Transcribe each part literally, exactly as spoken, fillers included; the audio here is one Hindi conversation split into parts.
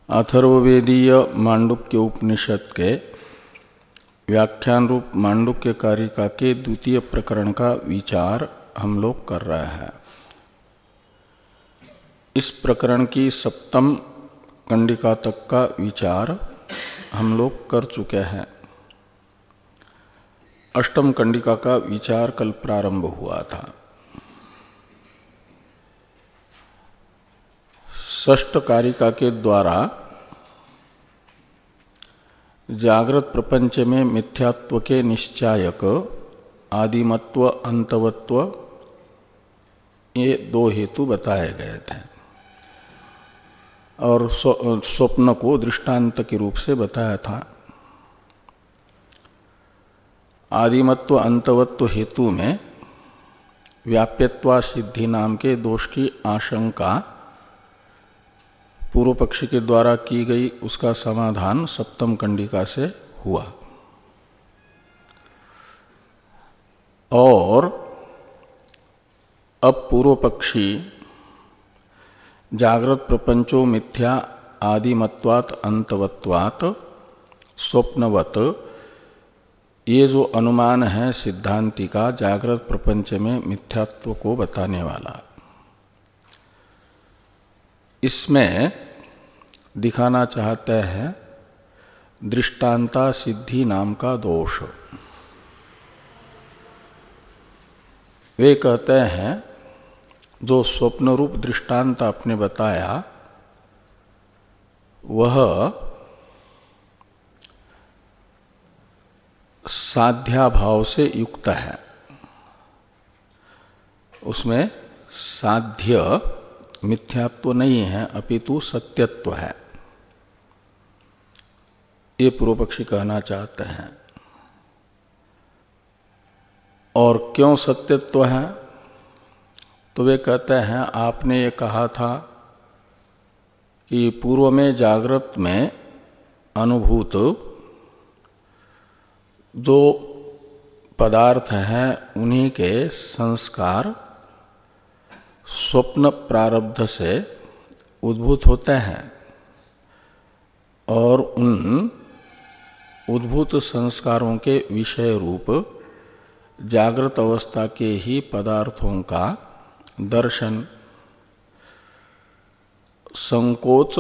अथर्ववेदीय मांडुक्य उपनिषद के व्याख्यान रूप मांडुक्य कारिका के द्वितीय प्रकरण का विचार हम लोग कर रहे हैं। इस प्रकरण की सप्तम कंडिका तक का विचार हम लोग कर चुके हैं। अष्टम कंडिका का विचार कल प्रारंभ हुआ था। षष्ठ कारिका के द्वारा जागृत प्रपंच में मिथ्यात्व के निश्चायक आदिमत्व अंतवत्व ये दो हेतु बताए गए थे और स्वप्न को दृष्टांत के रूप से बताया था। आदिमत्व अंतवत्व हेतु में व्याप्यत्वा सिद्धि नाम के दोष की आशंका पूर्व पक्षी के द्वारा की गई, उसका समाधान सप्तम कंडिका से हुआ। और अब पूर्व पक्षी जागृत प्रपंचो मिथ्या आदिमत्वात् अंतवत्वात् स्वप्नवत् ये जो अनुमान है सिद्धांति का जागृत प्रपंच में मिथ्यात्व को बताने वाला, इसमें दिखाना चाहते हैं दृष्टांता सिद्धि नाम का दोष। वे कहते हैं जो स्वप्न रूप दृष्टांत आपने बताया वह साध्याभाव से युक्त है, उसमें साध्य मिथ्यात्व नहीं है अपितु सत्यत्व है, ये पूर्व पक्षी कहना चाहते हैं। और क्यों सत्यत्व है? तो वे कहते हैं आपने ये कहा था कि पूर्व में जागृत में अनुभूत जो पदार्थ हैं उन्हीं के संस्कार स्वप्न प्रारब्ध से उद्भूत होते हैं और उन उद्भूत संस्कारों के विषय रूप जागृत अवस्था के ही पदार्थों का दर्शन संकोच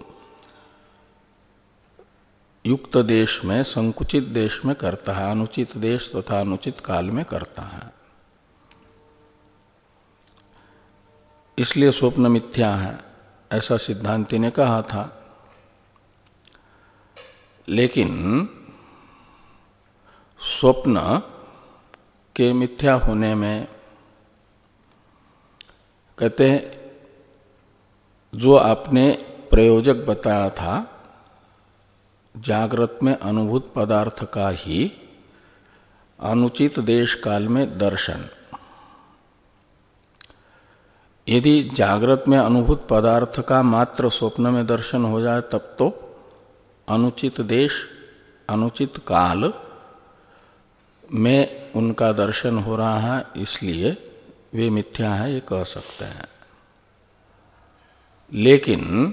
युक्त देश में, संकुचित देश में करता है, अनुचित देश तथा अनुचित काल में करता है। इसलिए स्वप्न मिथ्या है, ऐसा सिद्धांति ने कहा था। लेकिन स्वप्न के मिथ्या होने में कहते हैं जो आपने प्रयोजक बताया था जागृत में अनुभूत पदार्थ का ही अनुचित देश काल में दर्शन, यदि जागृत में अनुभूत पदार्थ का मात्र स्वप्न में दर्शन हो जाए तब तो अनुचित देश अनुचित काल में उनका दर्शन हो रहा है, इसलिए वे मिथ्या है ये कह सकते हैं। लेकिन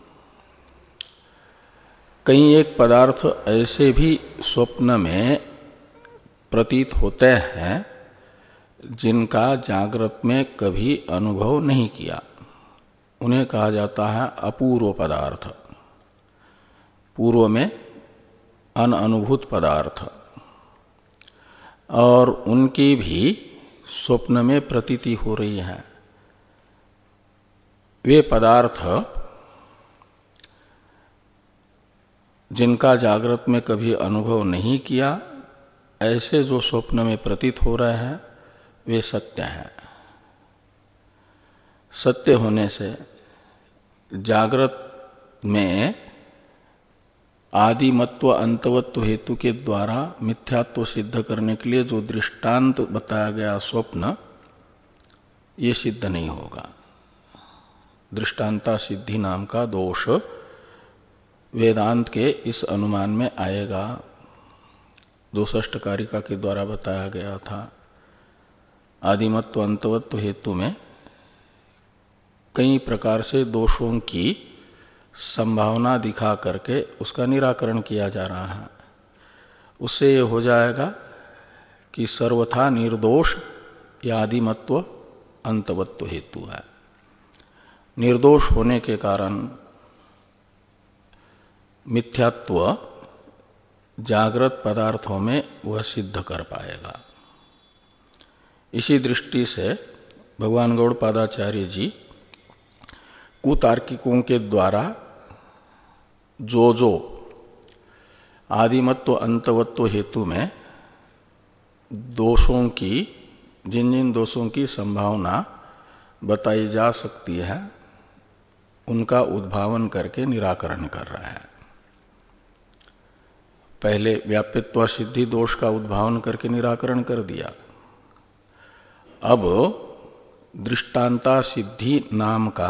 कई एक पदार्थ ऐसे भी स्वप्न में प्रतीत होते हैं जिनका जागृत में कभी अनुभव नहीं किया, उन्हें कहा जाता है अपूर्व पदार्थ, पूर्व में अनअनुभूत पदार्थ, और उनकी भी स्वप्न में प्रतीति हो रही है। वे पदार्थ जिनका जागृत में कभी अनुभव नहीं किया, ऐसे जो स्वप्न में प्रतीत हो रहे हैं वे सत्य है। सत्य होने से जागृत में आदिमत्व अंतवत्व हेतु के द्वारा मिथ्यात्व सिद्ध करने के लिए जो दृष्टांत बताया गया स्वप्न, ये सिद्ध नहीं होगा। दृष्टांता सिद्धि नाम का दोष वेदांत के इस अनुमान में आएगा जो षष्ठ कारिका के द्वारा बताया गया था। आदिमत्व अंतवत्व हेतु में कई प्रकार से दोषों की संभावना दिखा करके उसका निराकरण किया जा रहा है। उससे ये हो जाएगा कि सर्वथा निर्दोष या आदिमत्व अंतवत्व हेतु है। निर्दोष होने के कारण मिथ्यात्व जागृत पदार्थों में वह सिद्ध कर पाएगा। इसी दृष्टि से भगवान गौड़पादाचार्य जी कुतार्किकों के द्वारा जो जो आदिमत्व अंतवत्व हेतु में दोषों की जिन जिन दोषों की संभावना बताई जा सकती है उनका उद्भावन करके निराकरण कर रहा है। पहले व्याप्यत्व सिद्धि दोष का उद्भावन करके निराकरण कर दिया। अब दृष्टांता सिद्धि नाम का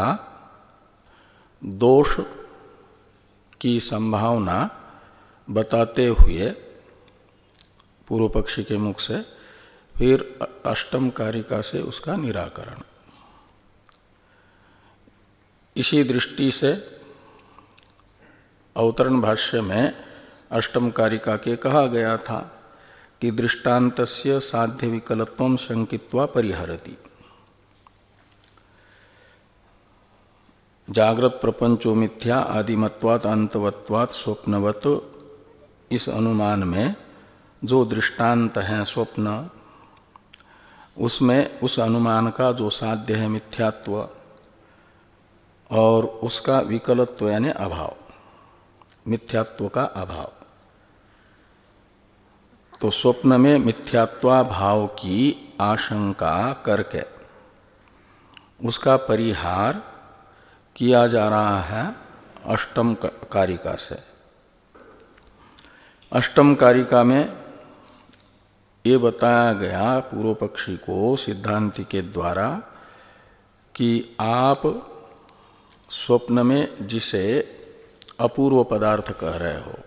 दोष की संभावना बताते हुए पूर्व पक्षी के मुख से फिर अष्टम कारिका से उसका निराकरण। इसी दृष्टि से अवतरण भाष्य में अष्टम कारिका के कहा गया था कि दृष्टान्तस्य साध्य विकलत्वं शंकित्वा परिहरति। जागृत प्रपंचो मिथ्या आदिमत्वात् अंतवत्वात् स्वप्नवत, इस अनुमान में जो दृष्टांत है स्वप्न, उसमें उस अनुमान का जो साध्य है मिथ्यात्व और उसका विकलत्व यानी अभाव, मिथ्यात्व का अभाव। तो स्वप्न में मिथ्यात्वाभाव की आशंका करके उसका परिहार किया जा रहा है अष्टम कारिका से। अष्टम कारिका में ये बताया गया पूर्व पक्षी को सिद्धांति के द्वारा कि आप स्वप्न में जिसे अपूर्व पदार्थ कह रहे हो,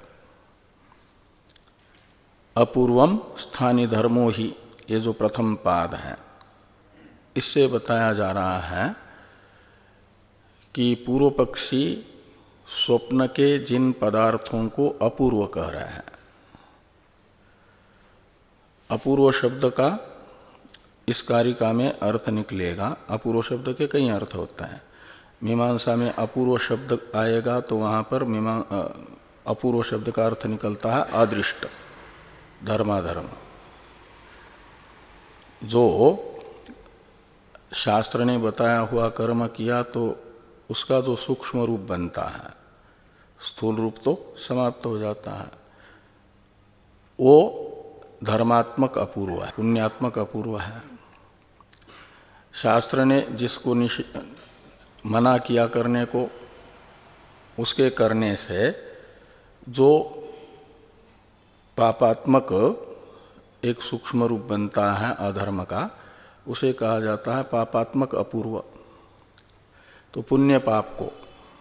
अपूर्वम स्थानी धर्मो ही, ये जो प्रथम पाद है, इससे बताया जा रहा है कि पूर्व पक्षी स्वप्न के जिन पदार्थों को अपूर्व कह रहे हैं, अपूर्व शब्द का इस कारिका में अर्थ निकलेगा। अपूर्व शब्द के कई अर्थ होते हैं। मीमांसा में अपूर्व शब्द आएगा तो वहाँ पर मीमा अपूर्व शब्द का अर्थ निकलता है अदृष्ट, धर्माधर्म। जो शास्त्र ने बताया हुआ कर्म किया तो उसका जो सूक्ष्म रूप बनता है, स्थूल रूप तो समाप्त हो जाता है, वो धर्मात्मक अपूर्व है, पुण्यात्मक अपूर्व है। शास्त्र ने जिसको मना किया करने को, उसके करने से जो पापात्मक एक सूक्ष्म रूप बनता है अधर्म का, उसे कहा जाता है पापात्मक अपूर्व। तो पुण्य पाप को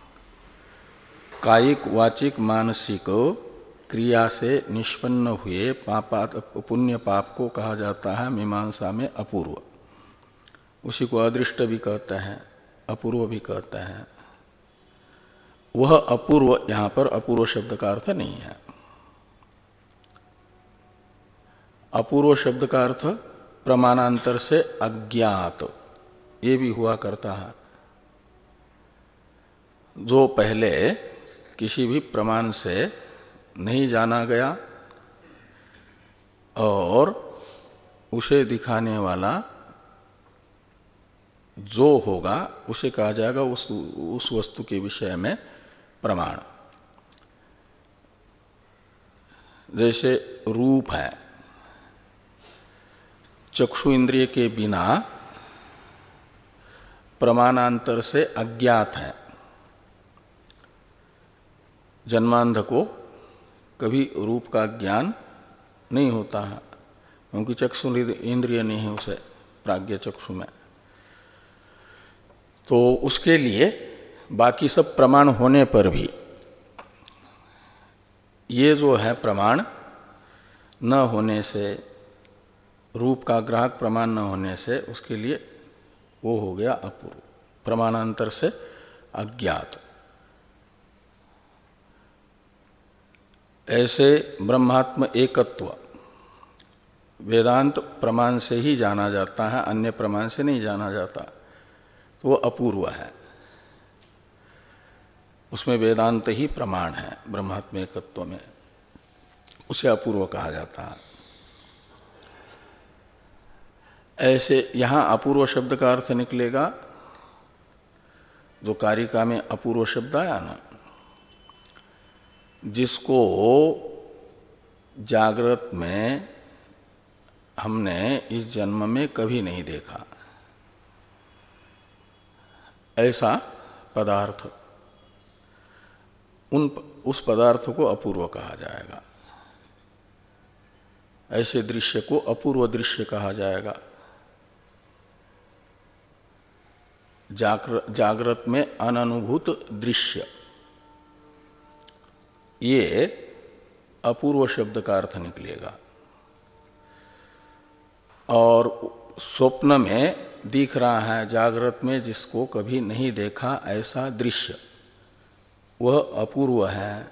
कायिक वाचिक मानसिक क्रिया से निष्पन्न हुए पापात पुण्य पाप को कहा जाता है मीमांसा में अपूर्व। उसी को अदृष्ट भी कहते हैं, अपूर्व भी कहते हैं। वह अपूर्व यहाँ पर अपूर्व शब्द का अर्थ नहीं है। अपूर्व शब्द का अर्थ प्रमाणांतर से अज्ञात, ये भी हुआ करता है। जो पहले किसी भी प्रमाण से नहीं जाना गया और उसे दिखाने वाला जो होगा उसे कहा जाएगा उस उस वस्तु के विषय में प्रमाण। जैसे रूप है, चक्षु इंद्रिय के बिना प्रमाणांतर से अज्ञात है। जन्मांध को कभी रूप का ज्ञान नहीं होता है, क्योंकि चक्षु इंद्रिय नहीं है उसे, प्राज्ञ चक्षु में। तो उसके लिए बाकी सब प्रमाण होने पर भी ये जो है प्रमाण न होने से, रूप का ग्राहक प्रमाण न होने से, उसके लिए वो हो गया अपूर्व, प्रमाणांतर से अज्ञात। ऐसे ब्रह्मात्म एकत्व वेदांत प्रमाण से ही जाना जाता है, अन्य प्रमाण से नहीं जाना जाता, तो वो अपूर्व है। उसमें वेदांत ही प्रमाण है ब्रह्मात्म एकत्व में, उसे अपूर्व कहा जाता है। ऐसे यहाँ अपूर्व शब्द का अर्थ निकलेगा, जो कारिका में अपूर्व शब्द आया ना, जिसको जागृत में हमने इस जन्म में कभी नहीं देखा, ऐसा पदार्थ, उन उस पदार्थ को अपूर्व कहा जाएगा। ऐसे दृश्य को अपूर्व दृश्य कहा जाएगा। जागृत जागृत में अननुभूत दृश्य, ये अपूर्व शब्द का अर्थ निकलेगा। और स्वप्न में दिख रहा है, जागृत में जिसको कभी नहीं देखा ऐसा दृश्य, वह अपूर्व है।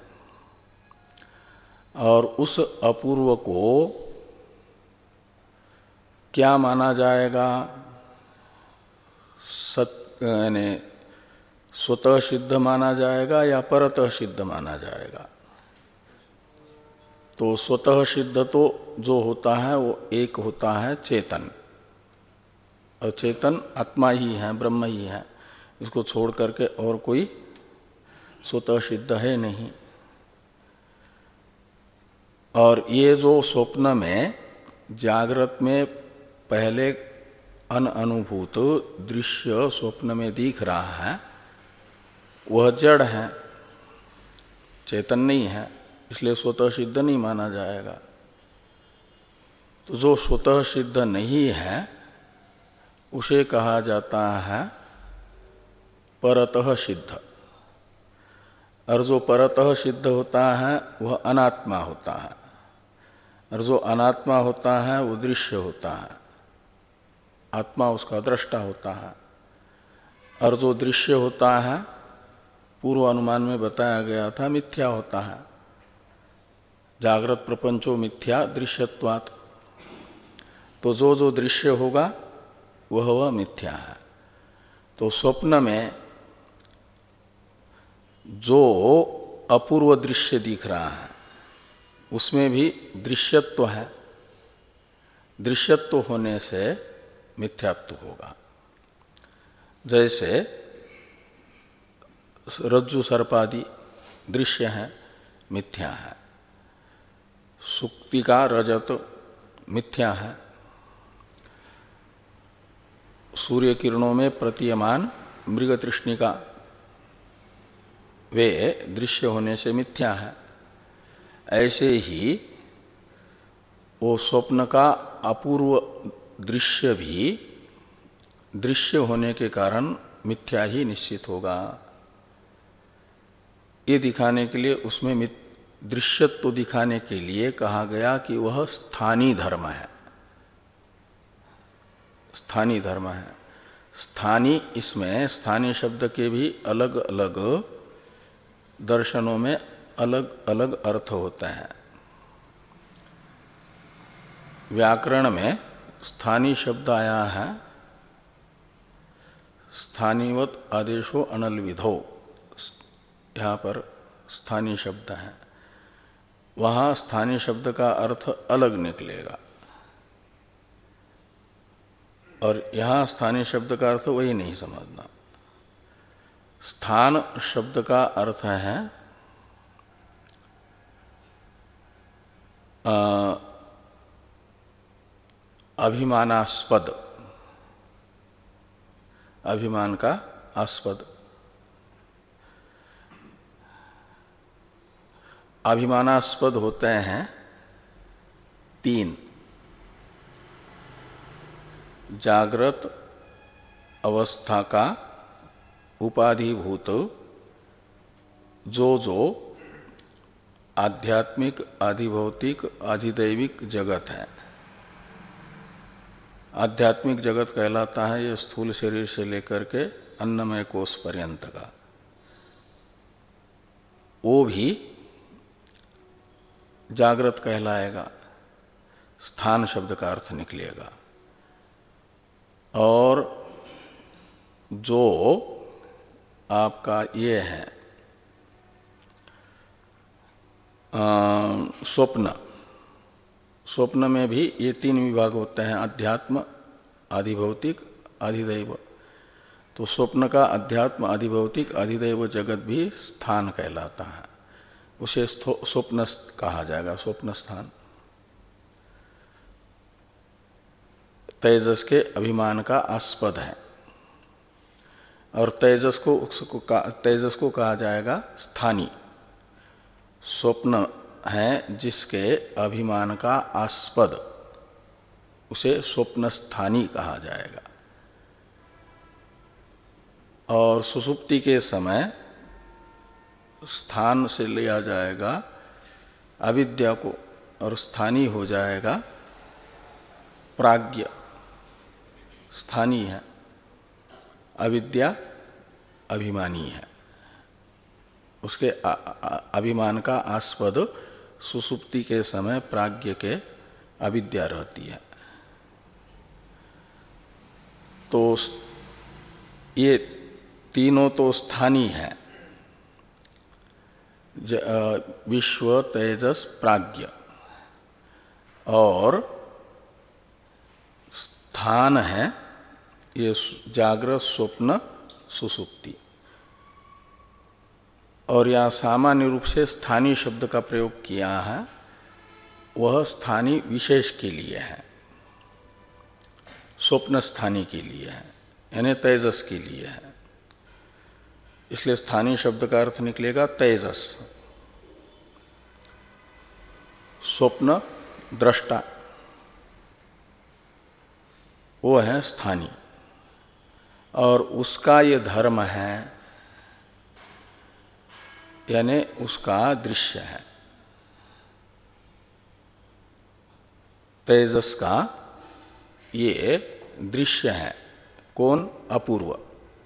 और उस अपूर्व को क्या माना जाएगा? सत यानी स्वतः सिद्ध माना जाएगा या परतः सिद्ध माना जाएगा? तो स्वतः सिद्ध तो जो होता है वो एक होता है चेतन, और चेतन आत्मा ही है, ब्रह्म ही है, इसको छोड़ करके और कोई स्वतः सिद्ध है नहीं। और ये जो स्वप्न में जागृत में पहले अनअनुभूत दृश्य स्वप्न में दिख रहा है, वह जड़ है, चेतन नहीं है, इसलिए स्वतः सिद्ध नहीं माना जाएगा। तो जो स्वतः सिद्ध नहीं है उसे कहा जाता है परतः सिद्ध। और जो परतः सिद्ध होता है वह अनात्मा होता है, और जो अनात्मा होता है वो दृश्य होता है, आत्मा उसका दृष्टा होता है। और जो दृश्य होता है पूर्व अनुमान में बताया गया था मिथ्या होता है। जागृत प्रपंचो मिथ्या दृश्यत्वात्, तो जो जो दृश्य होगा वह वह मिथ्या है। तो स्वप्न में जो अपूर्व दृश्य दिख रहा है उसमें भी दृश्यत्व है, दृश्यत्व होने से मिथ्यात्व होगा। जैसे रज्जु सर्पादि दृश्य है, मिथ्या है। सुक्ति का रजत मिथ्या है। सूर्य किरणों में प्रतीयमान मृग तृष्णिका वे दृश्य होने से मिथ्या है। ऐसे ही वो स्वप्न का अपूर्व दृश्य भी दृश्य होने के कारण मिथ्या ही निश्चित होगा। ये दिखाने के लिए उसमें दृश्यत्व दिखाने के लिए कहा गया कि वह स्थानीय धर्म है, स्थानीय धर्म है। स्थानीय, इसमें स्थानीय शब्द के भी अलग अलग दर्शनों में अलग अलग अर्थ होते हैं। व्याकरण में स्थानीय शब्द आया है स्थानीवत आदेशो अनल विधो, यहाँ पर स्थानीय शब्द है, वहाँ स्थानीय शब्द का अर्थ अलग निकलेगा, और यहाँ स्थानीय शब्द का अर्थ वही नहीं समझना। स्थान शब्द का अर्थ है आ, अभिमानास्पद, अभिमान का आस्पद। अभिमानास्पद होते हैं तीन: जागृत अवस्था का उपाधिभूत जो जो आध्यात्मिक, आधिभौतिक, आधिदैविक जगत है। आध्यात्मिक जगत कहलाता है ये स्थूल शरीर से लेकर के अन्नमय कोश पर्यंत का। वो भी जागृत कहलाएगा, स्थान शब्द का अर्थ निकलेगा। और जो आपका ये है स्वप्न, स्वप्न में भी ये तीन विभाग होते हैं, अध्यात्म, अधिभौतिक, अधिदैव। तो स्वप्न का अध्यात्म, अधिभौतिक, अधिदैव जगत भी स्थान कहलाता है, उसे स्वप्न कहा जाएगा, स्वप्न स्थान। तेजस के अभिमान का आस्पद है और तेजस को उसको तेजस को कहा जाएगा स्थानी। स्वप्न है जिसके अभिमान का आस्पद, उसे स्वप्न स्थानी कहा जाएगा। और सुषुप्ति के समय स्थान से लिया जाएगा अविद्या को और स्थानी हो जाएगा प्राज्ञ। स्थानी है, अविद्या अभिमानी है, उसके अभिमान का आस्पद सुषुप्ति के समय प्राज्ञ के अविद्या रहती है। तो ये तीनों तो स्थानी है, विश्व, तेजस, प्राज्ञ। और स्थान है ये जागृत, स्वप्न, सुषुप्ति। और यहाँ सामान्य रूप से स्थानीय शब्द का प्रयोग किया है, वह स्थानीय विशेष के लिए है, स्वप्न स्थानीय के लिए है, यानी तेजस के लिए है। इसलिए स्थानीय शब्द का अर्थ निकलेगा तेजस। स्वप्न दृष्टा वो है स्थानीय, और उसका ये धर्म है, यानी उसका दृश्य है। तेजस का ये दृश्य है। कौन? अपूर्व।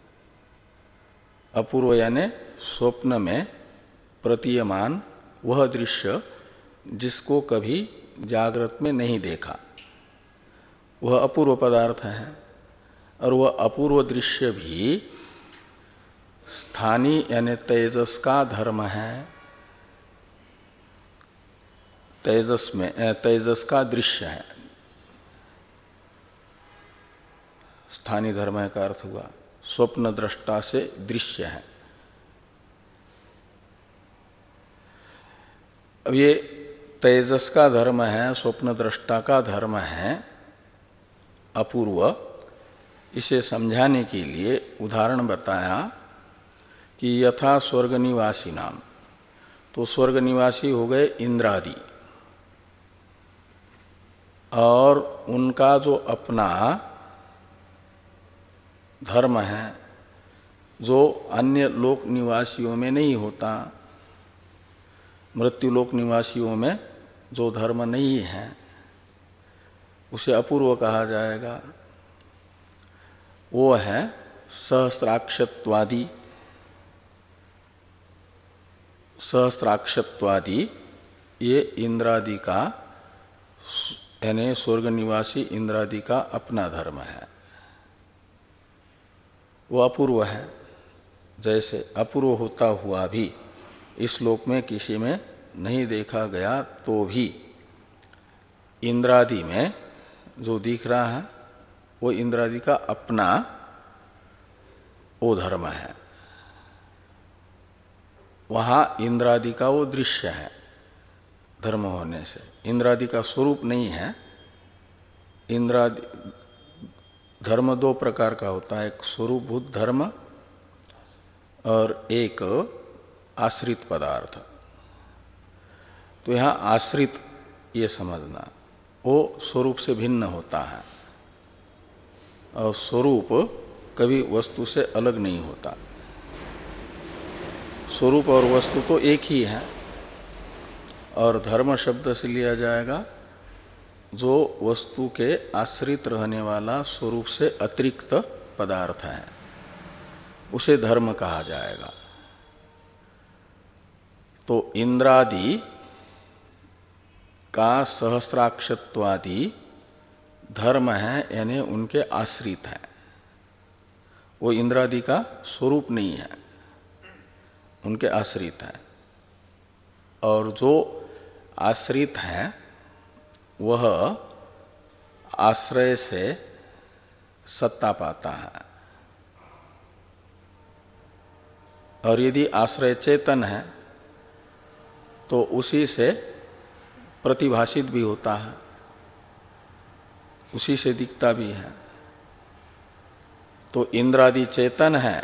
अपूर्व यानी स्वप्न में प्रतीयमान वह दृश्य जिसको कभी जागृत में नहीं देखा, वह अपूर्व पदार्थ है। और वह अपूर्व दृश्य भी स्थानीय यानी तेजस का धर्म है। तेजस में तेजस का दृश्य है, स्थानीय धर्म का अर्थ हुआ स्वप्न दृष्टा से दृश्य है। अब ये तेजस का धर्म है, स्वप्न दृष्टा का धर्म है अपूर्व। इसे समझाने के लिए उदाहरण बताया कि यथा स्वर्ग निवासी नाम, तो स्वर्ग निवासी हो गए इंद्रादि, और उनका जो अपना धर्म है जो अन्य लोक निवासियों में नहीं होता, मृत्यु लोक निवासियों में जो धर्म नहीं है उसे अपूर्व कहा जाएगा। वो है सहस्राक्षत्वादि। सहस्राक्षत्वादि ये इंद्रादि का यानी स्वर्ग निवासी इंद्रादि का अपना धर्म है, वो अपूर्व है। जैसे अपूर्व होता हुआ भी इस लोक में किसी में नहीं देखा गया, तो भी इंद्रादि में जो दिख रहा है वो इंद्रादि का अपना वो धर्म है। वहाँ इंद्रादि का वो दृश्य है धर्म होने से, इंद्रादि का स्वरूप नहीं है। इंद्रादि धर्म दो प्रकार का होता है, एक स्वरूपभूत धर्म और एक आश्रित पदार्थ। तो यहाँ आश्रित ये समझना, वो स्वरूप से भिन्न होता है, और स्वरूप कभी वस्तु से अलग नहीं होता। स्वरूप और वस्तु तो एक ही है, और धर्म शब्द से लिया जाएगा जो वस्तु के आश्रित रहने वाला स्वरूप से अतिरिक्त पदार्थ है, उसे धर्म कहा जाएगा। तो इंद्रादि का सहस्राक्षत्वादि धर्म है, यानी उनके आश्रित है। वो इंद्रादि का स्वरूप नहीं है, उनके आश्रित है। और जो आश्रित है वह आश्रय से सत्ता पाता है। और यदि आश्रय चेतन है तो उसी से प्रतिभाषित भी होता है, उसी से दिखता भी है। तो इंद्रादि चेतन है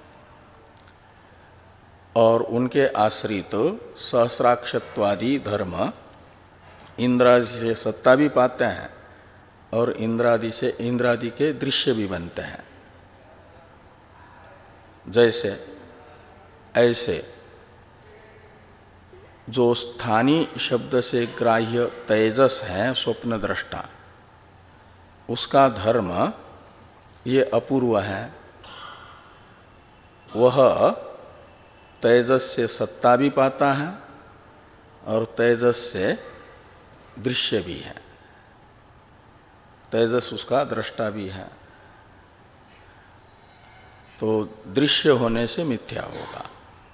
और उनके आश्रित सहस्राक्षत्वादि धर्म इंद्रादि से सत्ता भी पाते हैं और इंद्रादि से इंद्रादि के दृश्य भी बनते हैं। जैसे ऐसे जो स्थानीय शब्द से ग्राह्य तेजस है स्वप्न दृष्टा, उसका धर्म ये अपूर्व है। वह तेजस से सत्ता भी पाता है और तेजस से दृश्य भी है, तेजस उसका दृष्टा भी है। तो दृश्य होने से मिथ्या होगा।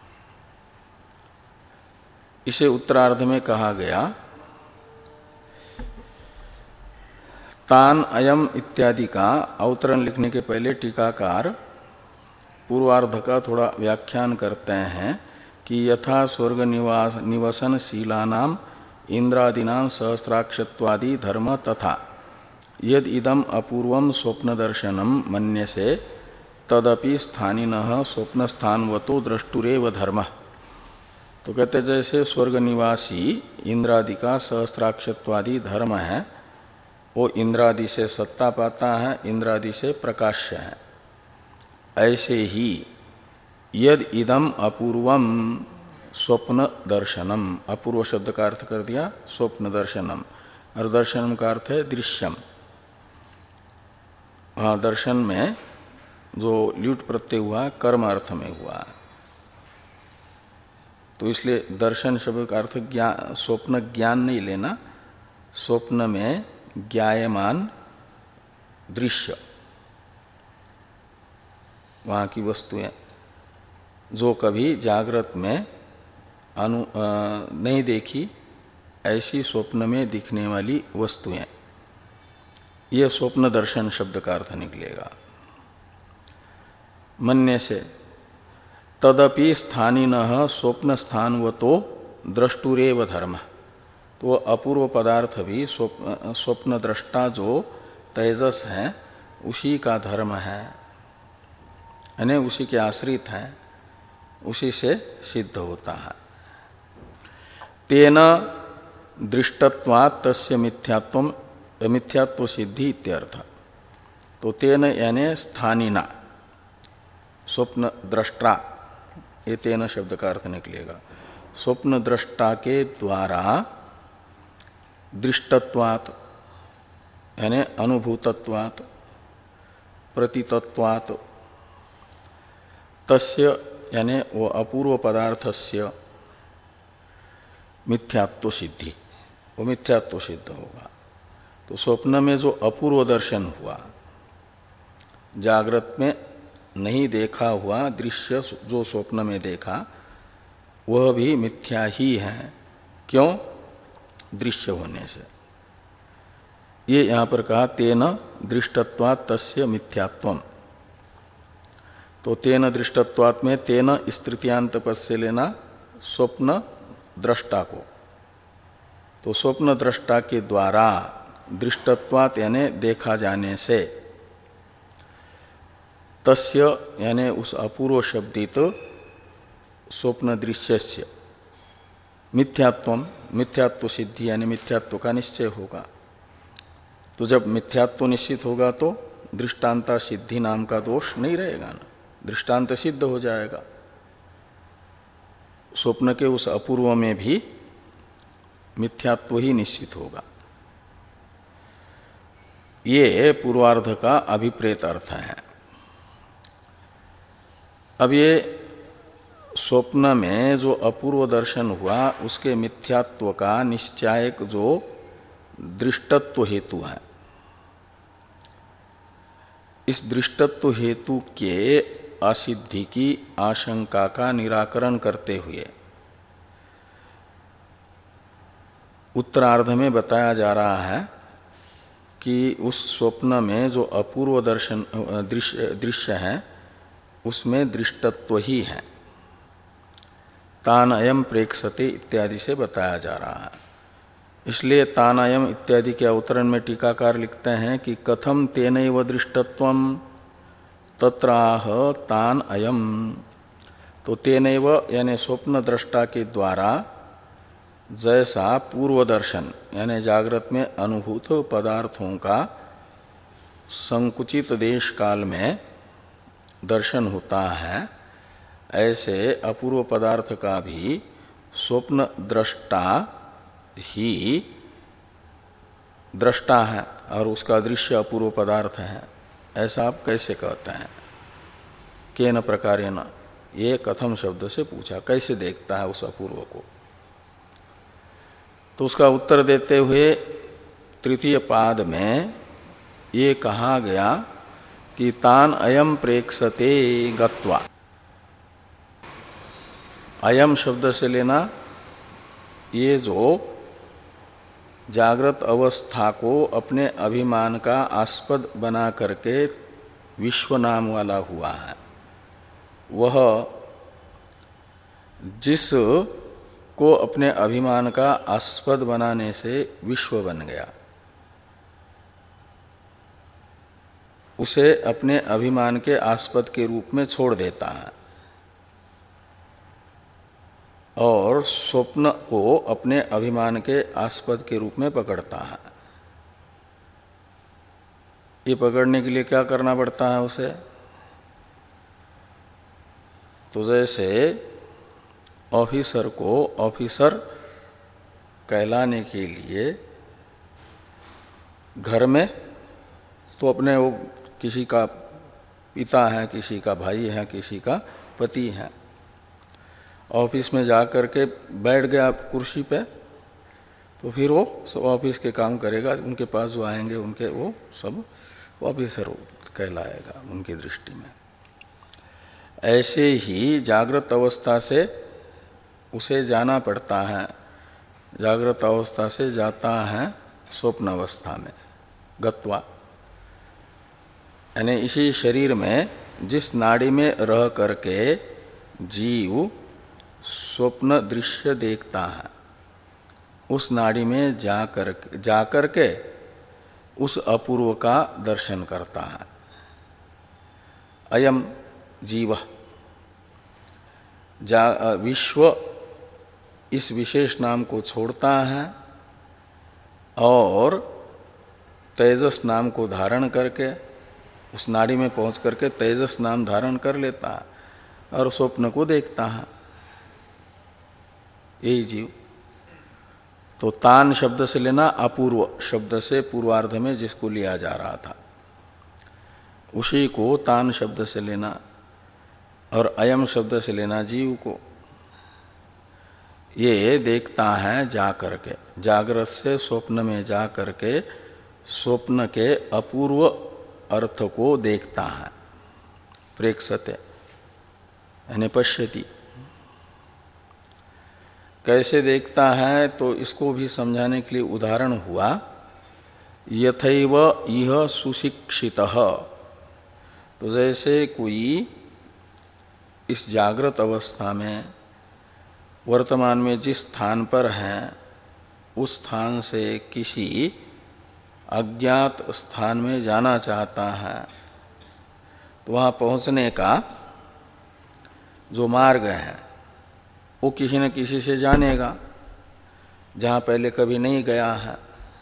इसे उत्तरार्ध में कहा गया तान अयम इत्यादि का अवतरण लिखने के पहले टीकाकार पूर्वार्ध का थोड़ा व्याख्यान करते हैं कि यथा स्वर्ग निवास निवसन शीलानाम इंद्रादीनां सहस्राक्षत्वादि धर्म तथा यद इदम अपूर्वम स्वप्न दर्शनम मन्यसे तदपि स्थानिनः स्वप्न स्थानवतो द्रष्टुरेव धर्म। तो कहते जैसे स्वर्ग निवासी इंद्रादि का सहस्राक्षत्वादि धर्म है, वो इंद्रादि से सत्ता पाता है, इंद्रादि से प्रकाश्य है। ऐसे ही यद इदम अपूर्वम स्वप्न दर्शनम, अपूर्व शब्द का अर्थ कर दिया स्वप्न दर्शनम, और दर्शनम का अर्थ है दृश्यम। हाँ, दर्शन में जो ल्यूट प्रत्यय हुआ कर्म अर्थ में हुआ, तो इसलिए दर्शन शब्द का अर्थ ज्ञान, स्वप्न ज्ञान नहीं लेना, स्वप्न में ज्ञायमान दृश्य, वहाँ की वस्तुएं जो कभी जागृत में अनु आ, नहीं देखी, ऐसी स्वप्न में दिखने वाली वस्तुएं, ये स्वप्न दर्शन शब्द का अर्थ निकलेगा। मन्य से तदपि स्थानिनः स्वप्न स्थानवतो द्रष्टुरेव धर्म। तो अपूर्व पदार्थ भी स्वप्न स्वप्न दृष्टा जो तेजस है उसी का धर्म है, यानी उसी के आश्रित है, उसी से सिद्ध होता है। तेन दृष्टत्वात् तस्य मिथ्यात्वम मिथ्यात्व सिद्धि इत्यर्थ। तो तेन यानी स्थानिना, स्वप्न दृष्टा, ये तेन शब्द का अर्थ निकलेगा। स्वप्न दृष्टा के द्वारा दृष्टत्वात् यानी अनुभूतत्वात् प्रतीतत्वात् तस्य यानी वो अपूर्व पदार्थस्य मिथ्यात्व सिद्धि, वो मिथ्यात्व सिद्ध होगा। तो स्वप्न में जो अपूर्व दर्शन हुआ, जागृत में नहीं देखा हुआ दृश्य जो स्वप्न में देखा, वह भी मिथ्या ही है। क्यों? दृश्य होने से। ये यहाँ पर कहा तेन दृष्टत्वात् तस्य मिथ्यात्वम। तो तेन दृष्टत्वात् में तेन इस तृतीयांत पद से लेना स्वप्न दृष्टा को। तो स्वप्न दृष्टा के द्वारा दृष्टत्वात् यानी देखा जाने से, तस्य यानी उस अपूर्व शब्दित स्वप्न दृश्यस्य मिथ्यात्वम, मिथ्यात्व सिद्धि यानी मिथ्यात्व का निश्चय होगा। तो जब मिथ्यात्व निश्चित होगा तो दृष्टांता सिद्धि नाम का दोष नहीं रहेगा ना, दृष्टांत सिद्ध हो जाएगा। स्वप्न के उस अपूर्व में भी मिथ्यात्व ही निश्चित होगा। ये पूर्वार्ध का अभिप्रेत अर्थ है। अब ये स्वप्न में जो अपूर्व दर्शन हुआ उसके मिथ्यात्व का निश्चायक जो दृष्टत्व हेतु है, इस दृष्टत्व हेतु के असिद्धि की आशंका का निराकरण करते हुए उत्तरार्ध में बताया जा रहा है कि उस स्वप्न में जो अपूर्व दर्शन दृश्य दृश्य है उसमें दृष्टत्व ही है। तान अयम प्रेक्षते इत्यादि से बताया जा रहा है। इसलिए तानायम इत्यादि के अवतरण में टीकाकार लिखते हैं कि कथम तेनैव दृष्टत्वम तत्राह तान अयम। तो तेनैव यानी स्वप्न दृष्टा के द्वारा जैसा पूर्व दर्शन यानी जागृत में अनुभूत पदार्थों का संकुचित देश काल में दर्शन होता है, ऐसे अपूर्व पदार्थ का भी स्वप्न दृष्टा ही दृष्टा है और उसका दृश्य अपूर्व पदार्थ है, ऐसा आप कैसे कहते हैं? केन प्रकारेण, ये कथम शब्द से पूछा, कैसे देखता है उस अपूर्व को? तो उसका उत्तर देते हुए तृतीय पाद में ये कहा गया कि तान अयम प्रेक्षते गत्वा। अयम शब्द से लेना ये जो जागृत अवस्था को अपने अभिमान का आस्पद बना करके विश्व नाम वाला हुआ है, वह जिस को अपने अभिमान का आस्पद बनाने से विश्व बन गया, उसे अपने अभिमान के आस्पद के रूप में छोड़ देता है और स्वप्न को अपने अभिमान के आस्पद के रूप में पकड़ता है। ये पकड़ने के लिए क्या करना पड़ता है उसे? तो जैसे ऑफिसर को ऑफिसर कहलाने के लिए घर में तो अपने वो किसी का पिता है, किसी का भाई है, किसी का पति है। ऑफिस में जा कर के बैठ गया कुर्सी पे तो फिर वो सब ऑफिस के काम करेगा, उनके पास जो आएंगे उनके वो सब ऑफिसर कहलाएगा उनकी दृष्टि में। ऐसे ही जागृत अवस्था से उसे जाना पड़ता है, जागृत अवस्था से जाता है स्वप्न अवस्था में गत्वा, यानी इसी शरीर में जिस नाड़ी में रह करके जीव स्वप्न दृश्य देखता है, उस नाड़ी में जाकर जाकर के उस अपूर्व का दर्शन करता है। अयम जीव जा विश्व इस विशेष नाम को छोड़ता है और तेजस नाम को धारण करके उस नाड़ी में पहुंच करके तेजस नाम धारण कर लेता है और स्वप्न को देखता है, यही जीव। तो तान शब्द से लेना अपूर्व शब्द से पूर्वार्ध में जिसको लिया जा रहा था उसी को तान शब्द से लेना और अयम शब्द से लेना जीव को। ये देखता है जा करके, जागृत से स्वप्न में जा करके स्वप्न के अपूर्व अर्थ को देखता है, प्रेक्षते यानी पश्यति। कैसे देखता है तो इसको भी समझाने के लिए उदाहरण हुआ, यथैव इह सुशिक्षितः। तो जैसे कोई इस जागृत अवस्था में वर्तमान में जिस स्थान पर है उस स्थान से किसी अज्ञात स्थान में जाना चाहता है तो वहाँ पहुँचने का जो मार्ग है वो किसी न किसी से जानेगा, जहाँ पहले कभी नहीं गया है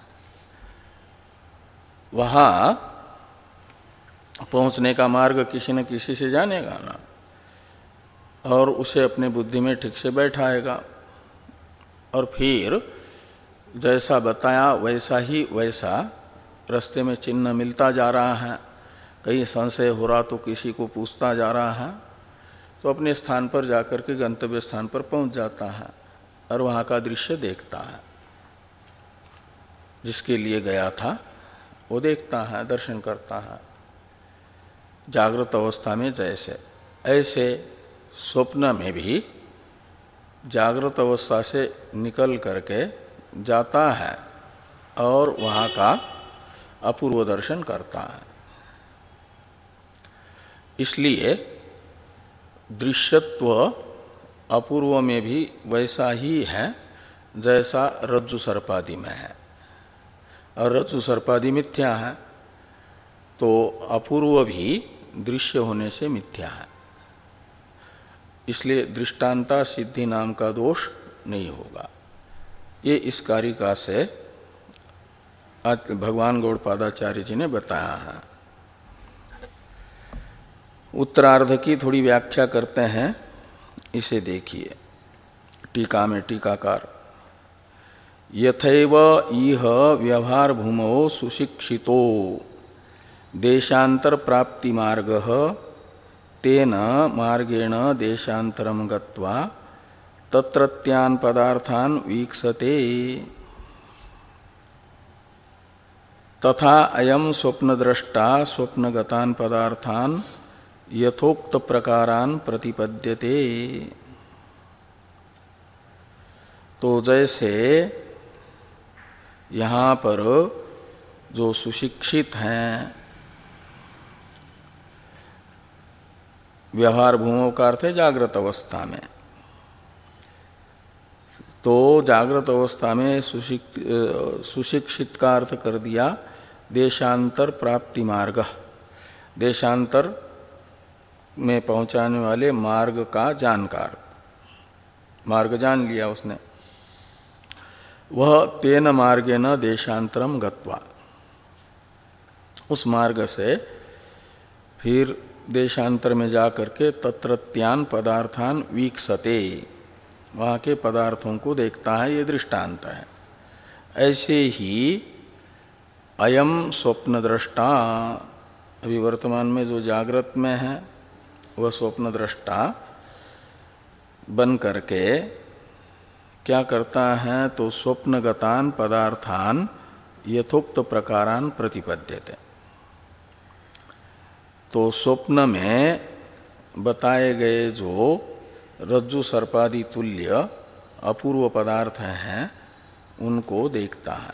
वहाँ पहुँचने का मार्ग किसी न किसी से जानेगा ना, और उसे अपने बुद्धि में ठीक से बैठाएगा और फिर जैसा बताया वैसा ही वैसा रास्ते में चिन्ह मिलता जा रहा है। कहीं संशय हो रहा तो किसी को पूछता जा रहा है, तो अपने स्थान पर जाकर के गंतव्य स्थान पर पहुंच जाता है और वहाँ का दृश्य देखता है। जिसके लिए गया था वो देखता है, दर्शन करता है। जागृत अवस्था में जैसे, ऐसे स्वप्न में भी जागृत अवस्था से निकल करके जाता है और वहाँ का अपूर्व दर्शन करता है। इसलिए दृश्यत्व अपूर्व में भी वैसा ही है जैसा रज्जु सर्पादि में है, और रज्जु सर्पादि मिथ्या है, तो अपूर्व भी दृश्य होने से मिथ्या है। इसलिए दृष्टांता सिद्धि नाम का दोष नहीं होगा। ये इस कारिका से आज भगवान गौड़पादाचार्य जी ने बताया है। उत्तरार्ध की थोड़ी व्याख्या करते हैं, इसे देखिए टीका में टीकाकार। यथैव इह व्यवहार भूमौ सुशिक्षितो देशांतर प्राप्ति मार्गः तेन मार्गेण देशांतरम गत्वा तत्रत्यान पदार्थान वीक्षते तथा अयम स्वप्नद्रष्टा स्वप्नगतान पदार्थान यथोक्त प्रकारान प्रतिपद्यते। तो जैसे यहाँ पर जो सुशिक्षित हैं, व्यवहार भूमों का अर्थ है जागृत अवस्था में, तो जागृत अवस्था में सुशिक्षित का अर्थ कर दिया देशांतर प्राप्ति मार्ग, देशांतर में पहुंचाने वाले मार्ग का जानकार, मार्ग जान लिया उसने। वह तेन मार्गेन देशांतरम गत्वा, उस मार्ग से फिर देशांतर में जा करके तत्रत्यान पदार्थान वीक्षते, वहाँ के पदार्थों को देखता है। ये दृष्टांत है। ऐसे ही अयम स्वप्न दृष्टा, अभी वर्तमान में जो जागृत में है वह स्वप्न दृष्टा बन करके क्या करता है, तो स्वप्नगतान पदार्थान यथोक्त प्रकारान प्रतिपद्यते। तो स्वप्न में बताए गए जो रज्जु सर्पादि तुल्य अपूर्व पदार्थ हैं उनको देखता है,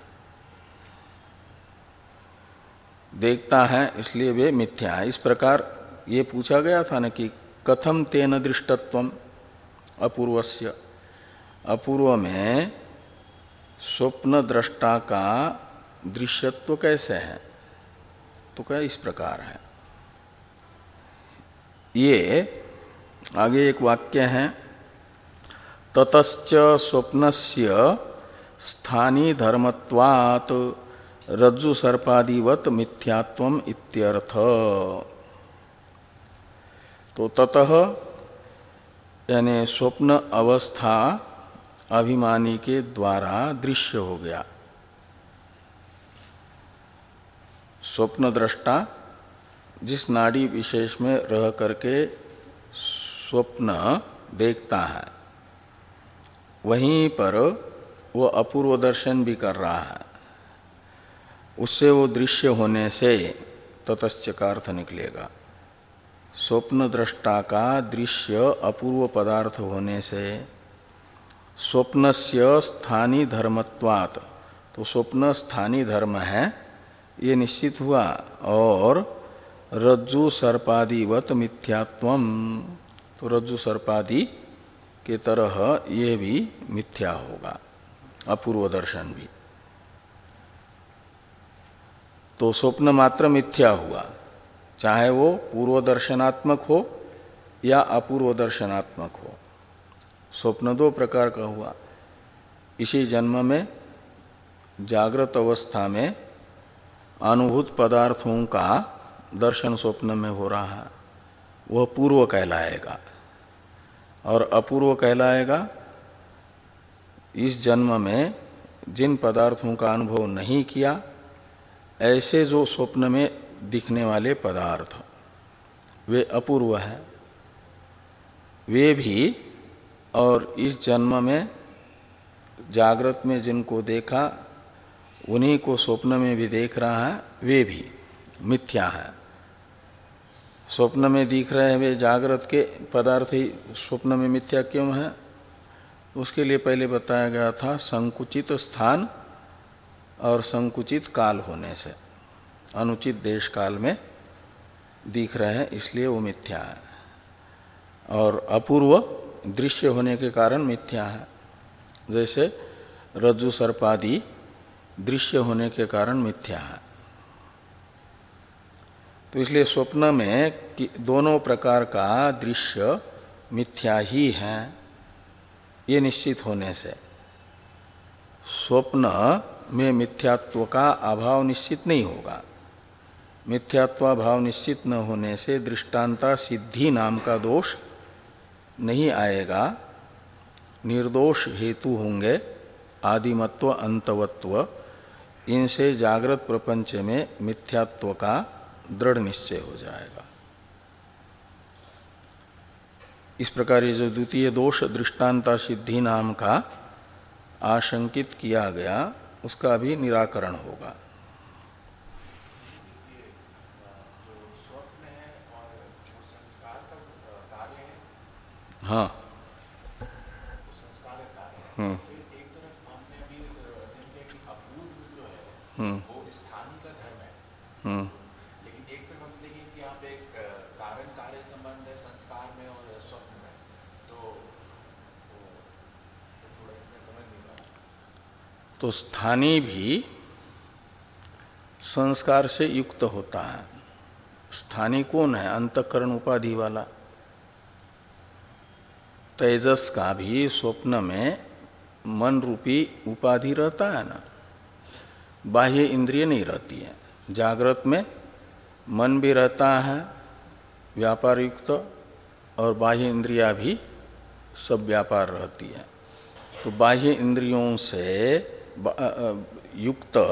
देखता है इसलिए वे मिथ्या है। इस प्रकार ये पूछा गया था न कि कथम तेन दृष्टत्वम अपूर्वस्य, अपूर्व में स्वप्न दृष्टा का दृश्यत्व कैसे है, तो क्या इस प्रकार है। ये आगे एक वाक्य है, ततश्च स्वप्नस्य स्थानी धर्मत्वात् रज्जु सर्पादिवत मिथ्यात्वम इत्यर्थ। तो ततः यानी स्वप्न अवस्था अभिमानी के द्वारा दृश्य हो गया। स्वप्न दृष्टा जिस नाड़ी विशेष में रह करके स्वप्न देखता है, वहीं पर वो अपूर्व दर्शन भी कर रहा है, उससे वो दृश्य होने से ततश्च का अर्थ निकलेगा। स्वप्न दृष्टा का दृश्य अपूर्व पदार्थ होने से स्वप्नस्य स्थानी धर्मत्वात्, तो स्वप्न स्थानी धर्म है ये निश्चित हुआ, और रज्जु सर्पादिवत मिथ्यात्वम, तो रज्जु सर्पादि के तरह ये भी मिथ्या होगा, अपूर्व दर्शन भी। तो स्वप्न मात्र मिथ्या हुआ, चाहे वो पूर्व दर्शनात्मक हो या अपूर्व दर्शनात्मक हो। स्वप्न दो प्रकार का हुआ। इसी जन्म में जागृत अवस्था में अनुभूत पदार्थों का दर्शन स्वप्न में हो रहा है, वह पूर्व कहलाएगा, और अपूर्व कहलाएगा इस जन्म में जिन पदार्थों का अनुभव नहीं किया, ऐसे जो स्वप्न में दिखने वाले पदार्थ वे अपूर्व है। वे भी और इस जन्म में जागृत में जिनको देखा उन्हीं को स्वप्न में भी देख रहा है, वे भी मिथ्या है। स्वप्न में दिख रहे हैं वे जागृत के पदार्थ ही स्वप्न में मिथ्या क्यों है? उसके लिए पहले बताया गया था संकुचित स्थान और संकुचित काल होने से, अनुचित देश काल में दिख रहे हैं इसलिए वो मिथ्या है, और अपूर्व दृश्य होने के कारण मिथ्या है। जैसे रज्जु सर्पादि दृश्य होने के कारण मिथ्या है। तो इसलिए स्वप्न में दोनों प्रकार का दृश्य मिथ्या ही है, ये निश्चित होने से स्वप्न में मिथ्यात्व का अभाव निश्चित नहीं होगा। मिथ्यात्वाभाव निश्चित न होने से दृष्टांता सिद्धि नाम का दोष नहीं आएगा। निर्दोष हेतु होंगे आदिमत्व अंतवत्व, इनसे जागृत प्रपंच में मिथ्यात्व का दृढ़ निश्चय हो जाएगा। इस प्रकार ये जो द्वितीय दोष दृष्टांता सिद्धि नाम का आशंकित किया गया उसका भी निराकरण होगा। हाँ, हम्म एक तरफ हमने अभी देखे कि अपूर्व जो है हम्म वो स्थान का धर्म है, हम्म लेकिन एक तरफ हम देखें कि यहाँ पे एक कारण कार्य संबंध है संस्कार में और स्वप्न में, तो थोड़ा इसमें समझ नहीं आ रहा। तो स्थानीय भी संस्कार से युक्त होता है। स्थानीय कौन है? अंतःकरण उपाधि वाला। तेजस का भी स्वप्न में मन रूपी उपाधि रहता है ना, बाह्य इंद्रिय नहीं रहती है। जागृत में मन भी रहता है व्यापार युक्त, और बाह्य इंद्रिया भी सब व्यापार रहती है। तो बाह्य इंद्रियों से युक्त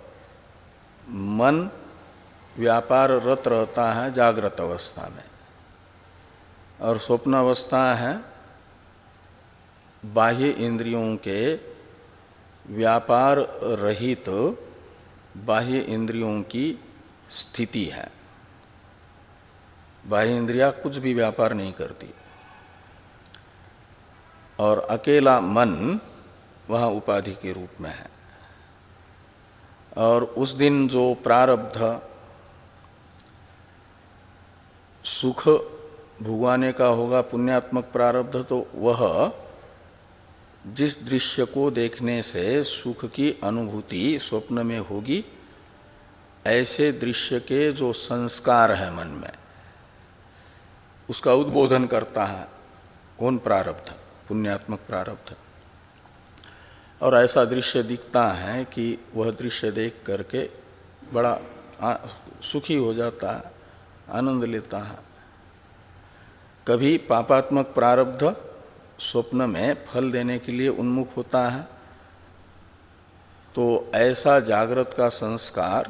मन व्यापार रत रहता है जागृत अवस्था में, और स्वप्न अवस्था है बाह्य इंद्रियों के व्यापार रहित बाह्य इंद्रियों की स्थिति है। बाह्य इंद्रिया कुछ भी व्यापार नहीं करती, और अकेला मन वहाँ उपाधि के रूप में है। और उस दिन जो प्रारब्ध सुख भुगवाने का होगा, पुण्यात्मक प्रारब्ध, तो वह जिस दृश्य को देखने से सुख की अनुभूति स्वप्न में होगी, ऐसे दृश्य के जो संस्कार है मन में, उसका उद्बोधन करता है कौन? प्रारब्ध, पुण्यात्मक प्रारब्ध। और ऐसा दृश्य दिखता है कि वह दृश्य देख करके बड़ा सुखी हो जाता है, आनंद लेता है। कभी पापात्मक प्रारब्ध स्वप्न में फल देने के लिए उन्मुख होता है, तो ऐसा जागृत का संस्कार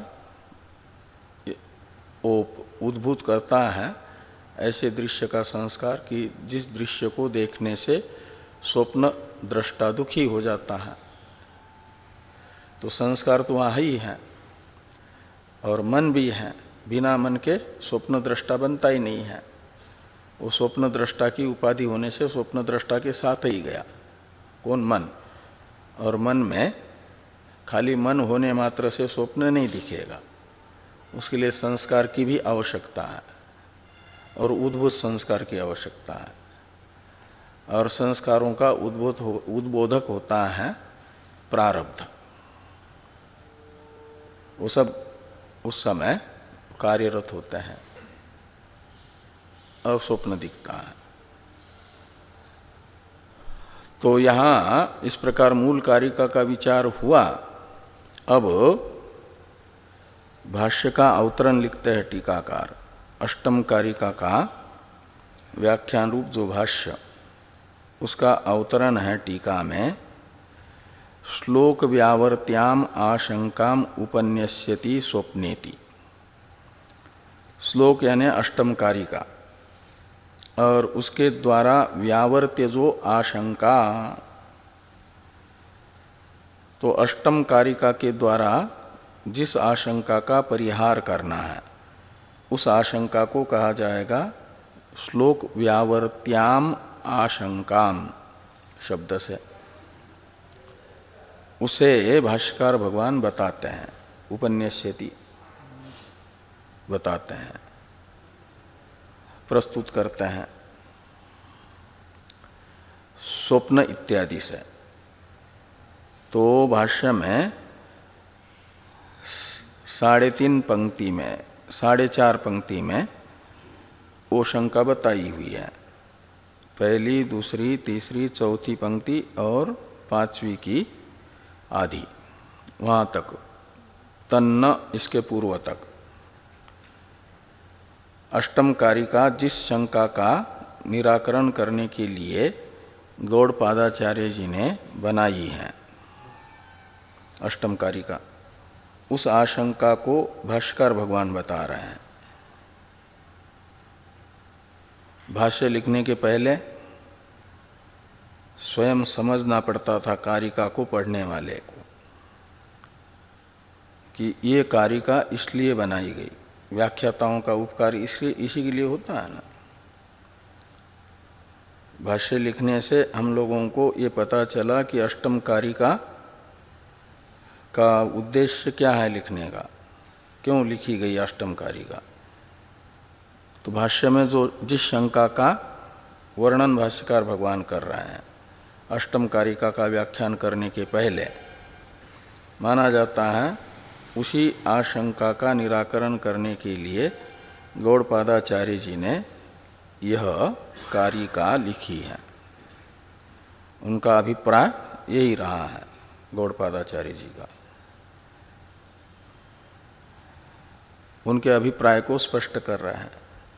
वो उद्भूत करता है ऐसे दृश्य का संस्कार कि जिस दृश्य को देखने से स्वप्न दृष्टा दुखी हो जाता है। तो संस्कार तो वहाँ ही है, और मन भी है। बिना मन के स्वप्न दृष्टा बनता ही नहीं है। वो स्वप्न दृष्टा की उपाधि होने से स्वप्न दृष्टा के साथ ही गया। कौन? मन। और मन में खाली मन होने मात्र से स्वप्न नहीं दिखेगा, उसके लिए संस्कार की भी आवश्यकता है, और उद्भूत संस्कार की आवश्यकता है। और संस्कारों का उद्भूत हो, उद्बोधक होता है प्रारब्ध। वो सब उस समय कार्यरत होते हैं और स्वप्न दिखता है। तो यहाँ इस प्रकार मूल कारिका का विचार हुआ। अब भाष्य का अवतरण लिखते हैं टीकाकार। अष्टम कारिका का व्याख्यान रूप जो भाष्य, उसका अवतरण है टीका में। श्लोक व्यावर्त्याम आशंकाम उपन्यस्यति स्वप्नेति। श्लोक यानी अष्टम कारिका, और उसके द्वारा व्यावर्त्य जो आशंका, तो अष्टम कारिका के द्वारा जिस आशंका का परिहार करना है उस आशंका को कहा जाएगा श्लोक व्यावर्त्याम आशंकाम शब्द से। उसे भाष्यकार भगवान बताते हैं, उपन्यास्यति बताते हैं, प्रस्तुत करते हैं स्वप्न इत्यादि से। तो भाष्य में साढ़े तीन पंक्ति में, साढ़े चार पंक्ति में वो शंका बताई हुई है। पहली, दूसरी, तीसरी, चौथी पंक्ति और पांचवी की आदि, वहाँ तक, तन्न इसके पूर्व तक अष्टम कारिका जिस शंका का निराकरण करने के लिए गौड़पादाचार्य जी ने बनाई है अष्टम कारिका, उस आशंका को भाष्यकार भगवान बता रहे हैं। भाष्य लिखने के पहले स्वयं समझना पड़ता था कारिका को पढ़ने वाले को कि ये कारिका इसलिए बनाई गई। व्याख्याताओं का उपकार इसलिए इसी के लिए होता है ना। भाष्य लिखने से हम लोगों को ये पता चला कि अष्टम कारिका का उद्देश्य क्या है लिखने का, क्यों लिखी गई अष्टम कारिका। तो भाष्य में जो जिस शंका का वर्णन भाष्यकार भगवान कर रहे हैं अष्टम कारिका का व्याख्यान करने के पहले, माना जाता है उसी आशंका का निराकरण करने के लिए गौड़पादाचार्य जी ने यह कारिका लिखी है। उनका अभिप्राय यही रहा है गौड़पादाचार्य जी का। उनके अभिप्राय को स्पष्ट कर रहे हैं।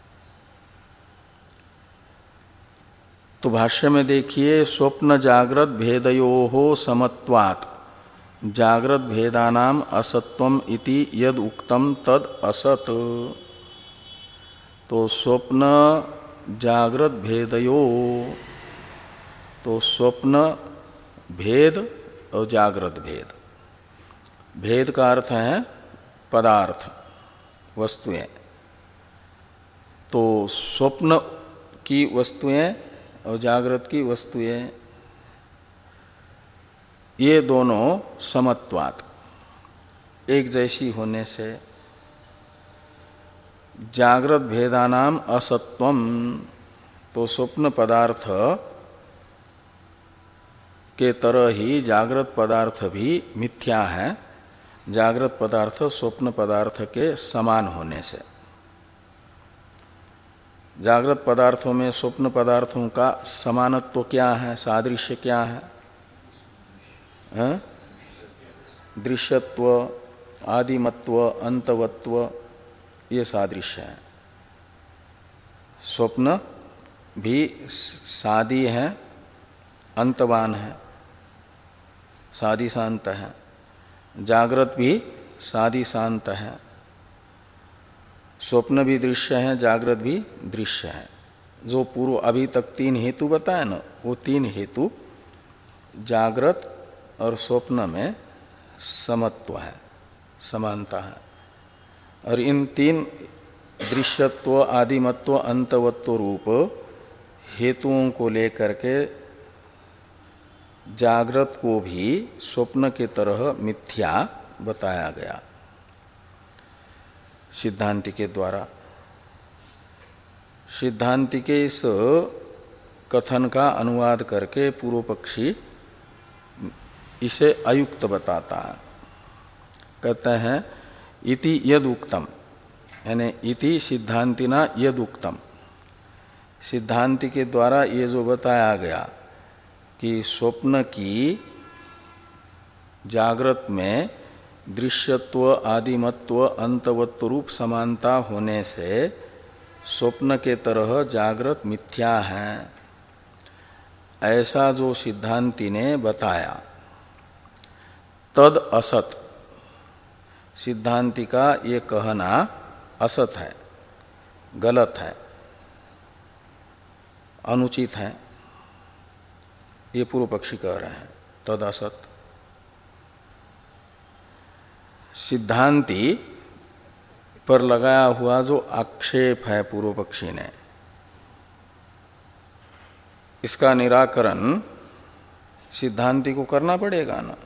तो भाष्य में देखिए, स्वप्न जागृत भेदयोः समत्वात् जागृत भेदानाम असत्वम इति यद उक्तम तद असत। तो स्वप्न जागृत भेदयो, तो स्वप्न भेद और जागृत भेद, भेद का अर्थ है पदार्थ, वस्तुएं। तो स्वप्न की वस्तुएं और जागृत की वस्तुएं, ये दोनों समत्वात्, एक जैसी होने से, जागृत भेदानाम असत्वम, तो स्वप्न पदार्थ के तरह ही जागृत पदार्थ भी मिथ्या है, जागृत पदार्थ स्वप्न पदार्थ के समान होने से। जागृत पदार्थों में स्वप्न पदार्थों का समानत्व क्या है, सादृश्य क्या है? है? दृश्यत्व, आदिमत्व, अंतवत्व, ये सादृश्य है। स्वप्न भी सादी है, अंतवान है, सादी शांत है। जागृत भी सादी शांत है। स्वप्न भी दृश्य है, जागृत भी दृश्य है। जो पूर्व अभी तक तीन हेतु बताए ना, वो तीन हेतु जागृत और स्वप्न में समत्व है, समानता है। और इन तीन दृश्यत्व, आदिमत्व, अंतवत्व रूप हेतुओं को लेकर के जागृत को भी स्वप्न के तरह मिथ्या बताया गया सिद्धांति के द्वारा। सिद्धांति के इस कथन का अनुवाद करके पूर्व पक्षी इसे अयुक्त बताता है। कहते हैं इति यद उक्तम, यानी इति सिद्धांतिना यद उक्तम, सिद्धांति के द्वारा ये जो बताया गया कि स्वप्न की जागृत में दृश्यत्व, आदिमत्व, अंतवत्व रूप समानता होने से स्वप्न के तरह जागृत मिथ्या है, ऐसा जो सिद्धांति ने बताया, तद असत, सिद्धांति का ये कहना असत है, गलत है। अनुचित हैं, ये पूर्व पक्षी कह रहे हैं। तद असत। सिद्धांति पर लगाया हुआ जो आक्षेप है पूर्व पक्षी ने, इसका निराकरण सिद्धांति को करना पड़ेगा ना।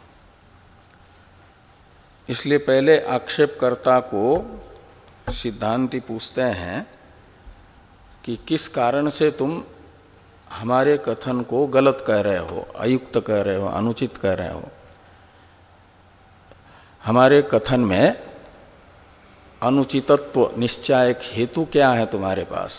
इसलिए पहले आक्षेपकर्ता को सिद्धांति पूछते हैं कि किस कारण से तुम हमारे कथन को गलत कह रहे हो, अयुक्त कह रहे हो, अनुचित कह रहे हो। हमारे कथन में अनुचितत्व निश्चायक हेतु क्या है तुम्हारे पास,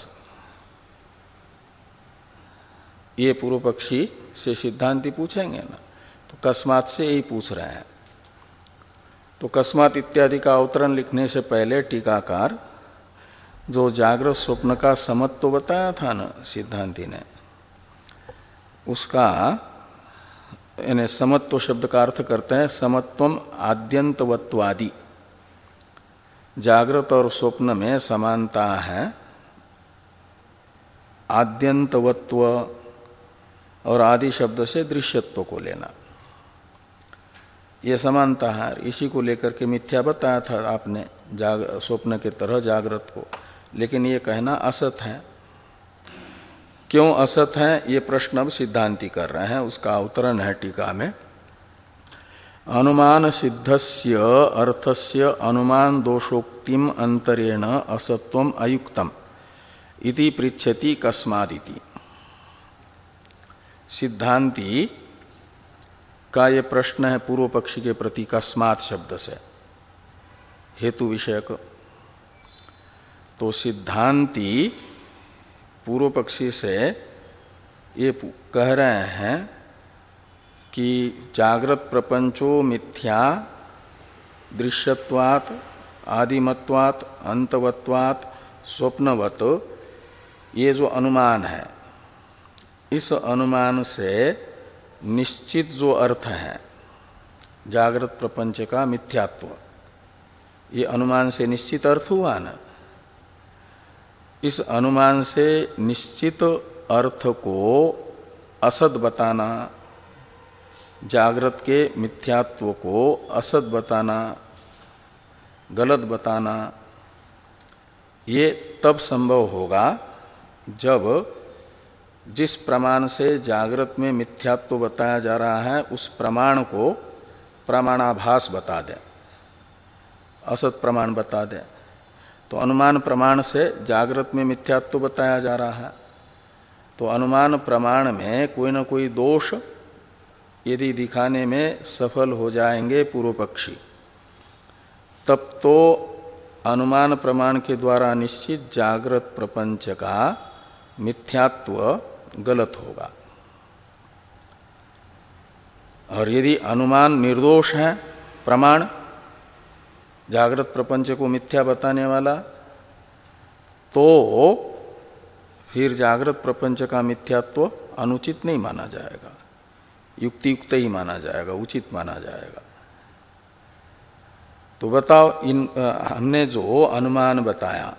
ये पूर्व पक्षी से सिद्धांति पूछेंगे ना। तो कस्मात से यही पूछ रहे हैं। तो कस्मात इत्यादि का अवतरण लिखने से पहले टीकाकार जो जागृत स्वप्न का समत्व बताया था ना सिद्धांति ने, उसका यानी समत्व शब्द का अर्थ करते हैं समत्वम आद्यंतवत्वादि। जागृत और स्वप्न में समानता है, आद्यंतवत्व और आदि शब्द से दृश्यत्व को लेना, ये समानता है। इसी को लेकर के मिथ्या बताया था आपने जाग स्वप्न के तरह जागृत को, लेकिन ये कहना असत है। क्यों असत है ये प्रश्न अब सिद्धांति कर रहे हैं, उसका अवतरण है टीका में। अनुमान सिद्धस्य अर्थस्य अनुमान दोषोक्तिम अंतरेण असत्वम अयुक्तम इति पृच्छति कस्मादिति। सिद्धांति का ये प्रश्न है पूर्व पक्षी के प्रति कस्मात शब्द से, हेतु विषयक। तो सिद्धांति पूर्व पक्षी से ये कह रहे हैं कि जागृत प्रपंचो मिथ्या दृश्यत्वात् आदिमत्वात् अंतवत्वात् स्वप्नवत्, ये जो अनुमान है, इस अनुमान से निश्चित जो अर्थ है जागृत प्रपंच का मिथ्यात्व, ये अनुमान से निश्चित अर्थ हुआ ना। इस अनुमान से निश्चित अर्थ को असत बताना, जागृत के मिथ्यात्व को असत बताना, गलत बताना, ये तब संभव होगा जब जिस प्रमाण से जागृत में मिथ्यात्व बताया जा रहा है उस प्रमाण को प्रमाणाभास बता दें, असत प्रमाण बता दें। तो अनुमान प्रमाण से जागृत में मिथ्यात्व बताया जा रहा है, तो अनुमान प्रमाण में कोई ना कोई दोष यदि दिखाने में सफल हो जाएंगे पूर्व पक्षी, तब तो अनुमान प्रमाण के द्वारा निश्चित जागृत प्रपंच का मिथ्यात्व गलत होगा। और यदि अनुमान निर्दोष है, प्रमाण जागृत प्रपंच को मिथ्या बताने वाला, तो फिर जागृत प्रपंच का मिथ्यात्व अनुचित नहीं माना जाएगा, युक्ति युक्त ही माना जाएगा, उचित माना जाएगा। तो बताओ, इन हमने जो अनुमान बताया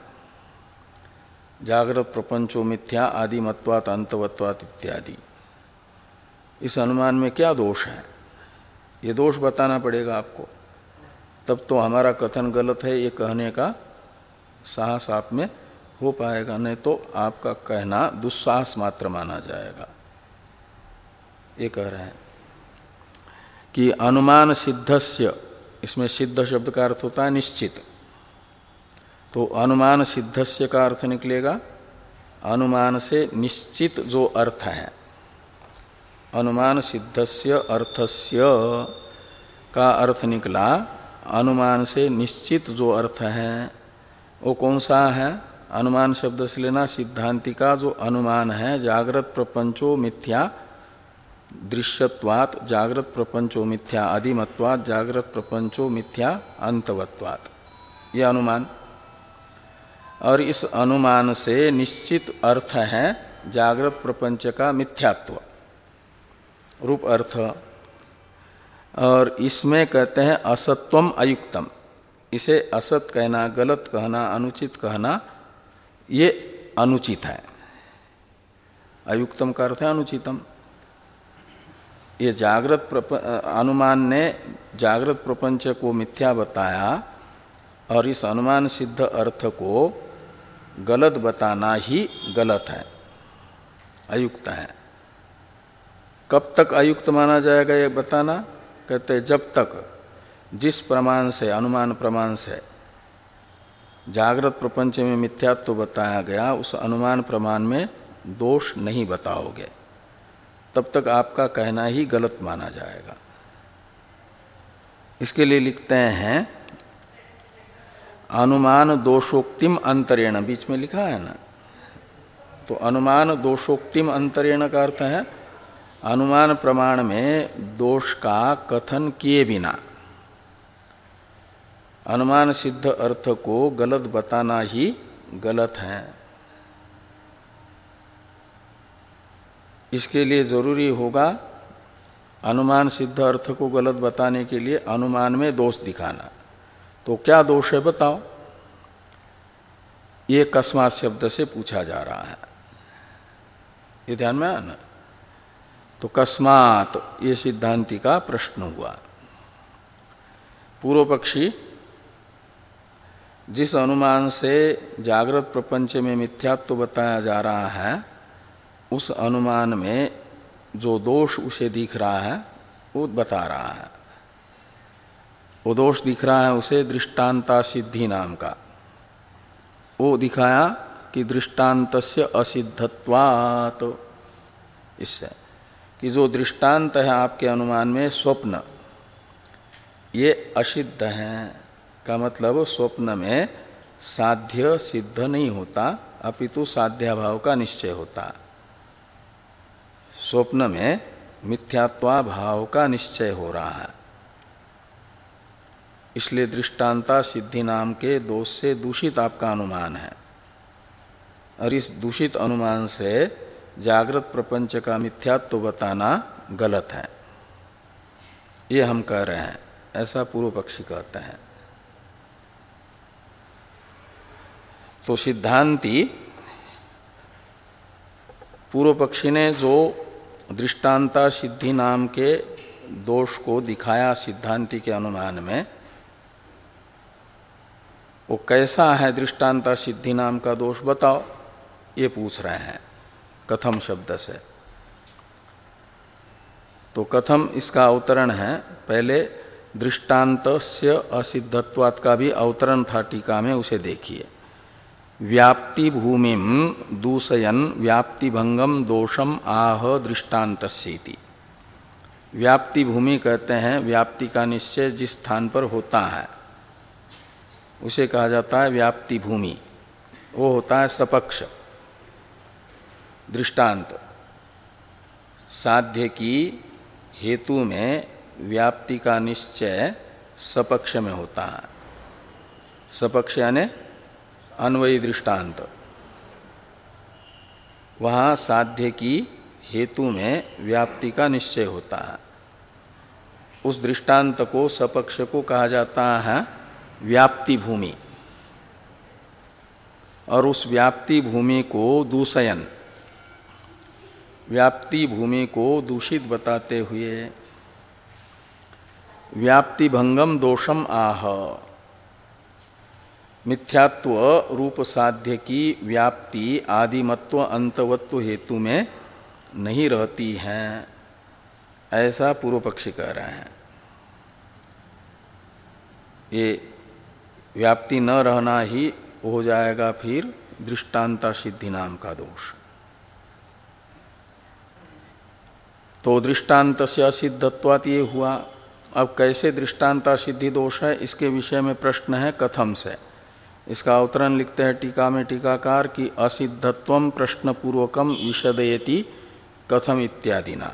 जागृत प्रपंचो मिथ्या आदिमत्वात् अंतवत्वात् इत्यादि, इस अनुमान में क्या दोष है, ये दोष बताना पड़ेगा आपको, तब तो हमारा कथन गलत है ये कहने का साहस आप में हो पाएगा, नहीं तो आपका कहना दुस्साहस मात्र माना जाएगा। ये कह रहे हैं कि अनुमान सिद्धस्य, इसमें सिद्ध शब्द का अर्थ होता है निश्चित, तो अनुमान सिद्धस्य का अर्थ निकलेगा अनुमान से निश्चित जो अर्थ है। अनुमान सिद्धस्य अर्थस्य का अर्थ निकला अनुमान से निश्चित जो अर्थ है, वो कौन सा है? अनुमान शब्द से लेना सिद्धांति का जो अनुमान है जागृत प्रपंचो मिथ्या दृश्यत्वात्, जागृत प्रपंचो मिथ्या आदिमत्वात्, जागृत प्रपंचो मिथ्या अंतवत्वात्, ये अनुमान। और इस अनुमान से निश्चित अर्थ है जागृत प्रपंच का मिथ्यात्व रूप अर्थ। और इसमें कहते हैं असत्वम अयुक्तम, इसे असत कहना, गलत कहना, अनुचित कहना, ये अनुचित है। अयुक्तम का अर्थ है अनुचितम। ये जागृत अनुमान ने जागृत प्रपंच को मिथ्या बताया और इस अनुमान सिद्ध अर्थ को गलत बताना ही गलत है, अयुक्त है। कब तक अयुक्त माना जाएगा ये बताना? कहते हैं जब तक जिस प्रमाण से, अनुमान प्रमाण से जागृत प्रपंच में मिथ्यात्व तो बताया गया, उस अनुमान प्रमाण में दोष नहीं बताओगे तब तक आपका कहना ही गलत माना जाएगा। इसके लिए लिखते हैं अनुमान दोषोक्तिम अंतरेण, बीच में लिखा है ना, तो अनुमान दोषोक्तिम अंतरेण का अर्थ है अनुमान प्रमाण में दोष का कथन किए बिना अनुमान सिद्ध अर्थ को गलत बताना ही गलत है। इसके लिए जरूरी होगा अनुमान सिद्ध अर्थ को गलत बताने के लिए अनुमान में दोष दिखाना। तो क्या दोष है बताओ? ये कस्मात शब्द से पूछा जा रहा है, ये ध्यान में आना। तो कस्मात ये सिद्धांति का प्रश्न हुआ। पूर्व पक्षी जिस अनुमान से जागृत प्रपंच में मिथ्यात्व बताया जा रहा है, उस अनुमान में जो दोष उसे दिख रहा है वो बता रहा है। वो दोष दिख रहा है उसे दृष्टांता सिद्धि नाम का। वो दिखाया कि दृष्टांतस्य असिद्धत्वात्, इससे कि जो दृष्टांत है आपके अनुमान में स्वप्न, ये असिद्ध है का मतलब स्वप्न में साध्य सिद्ध नहीं होता, अपितु साध्याभाव का निश्चय होता। स्वप्न में मिथ्यात्वा भाव का निश्चय हो रहा है, इसलिए दृष्टांता सिद्धि नाम के दोष से दूषित आपका अनुमान है। और इस दूषित अनुमान से जागृत प्रपंच का मिथ्यात्व बताना गलत है, ये हम कह रहे हैं, ऐसा पूर्व पक्षी कहते हैं। तो सिद्धांती पूर्व पक्षी ने जो दृष्टांता सिद्धि नाम के दोष को दिखाया सिद्धांति के अनुमान में, वो कैसा है दृष्टांता सिद्धि नाम का दोष बताओ, ये पूछ रहे हैं कथम शब्द से। तो कथम इसका अवतरण है, पहले दृष्टांतस्य असिद्धत्वात् का भी अवतरण था टीका में, उसे देखिए। व्याप्ति भूमिम दूषयन व्याप्ति भंगम दोषम आह दृष्टान्तस्येति। व्याप्ति भूमि कहते हैं व्याप्ति का निश्चय जिस स्थान पर होता है उसे कहा जाता है व्याप्ति भूमि। वो होता है सपक्ष दृष्टांत। साध्य की हेतु में व्याप्ति का निश्चय सपक्ष में होता है। सपक्ष यानी अन्वयी दृष्टांत, वहाँ साध्य की हेतु में व्याप्ति का निश्चय होता है। उस दृष्टांत को सपक्ष को कहा जाता है व्याप्ति भूमि। और उस व्याप्ति भूमि को दूषयन, व्याप्ति भूमि को दूषित बताते हुए व्याप्ति भंगम दोषम आह, मिथ्यात्व रूप साध्य की व्याप्ति आदिमत्व अंतवत्व हेतु में नहीं रहती है, ऐसा पूर्व पक्षी कह रहे हैं। ये व्याप्ति न रहना ही हो जाएगा फिर दृष्टांता सिद्धि नाम का दोष। तो दृष्टांत से असिद्धत्वात् ये हुआ। अब कैसे दृष्टांता सिद्धि दोष है, इसके विषय में प्रश्न है कथम से। इसका अवतरण लिखते हैं टीका में टीकाकार कि असिद्धत्वम प्रश्न पूर्वकम विशदयति कथम इत्यादि ना।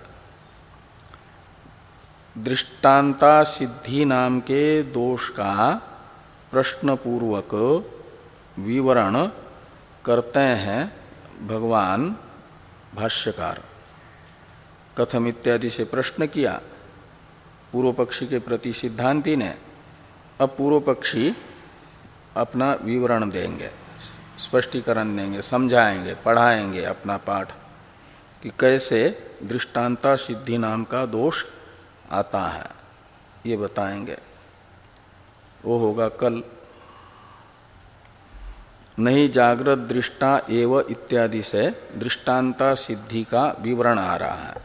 दृष्टांता सिद्धि नाम के दोष का प्रश्न पूर्वक विवरण करते हैं भगवान भाष्यकार। कथम इत्यादि से प्रश्न किया पूर्व पक्षी के प्रति सिद्धांति ने। अब पूर्व पक्षी अपना विवरण देंगे, स्पष्टीकरण देंगे, समझाएंगे, पढ़ाएंगे अपना पाठ। कि कैसे दृष्टांता सिद्धि नाम का दोष आता है, ये बताएंगे। वो होगा कल। नहीं जागृत दृष्टा एव इत्यादि से दृष्टांता सिद्धि का विवरण आ रहा है।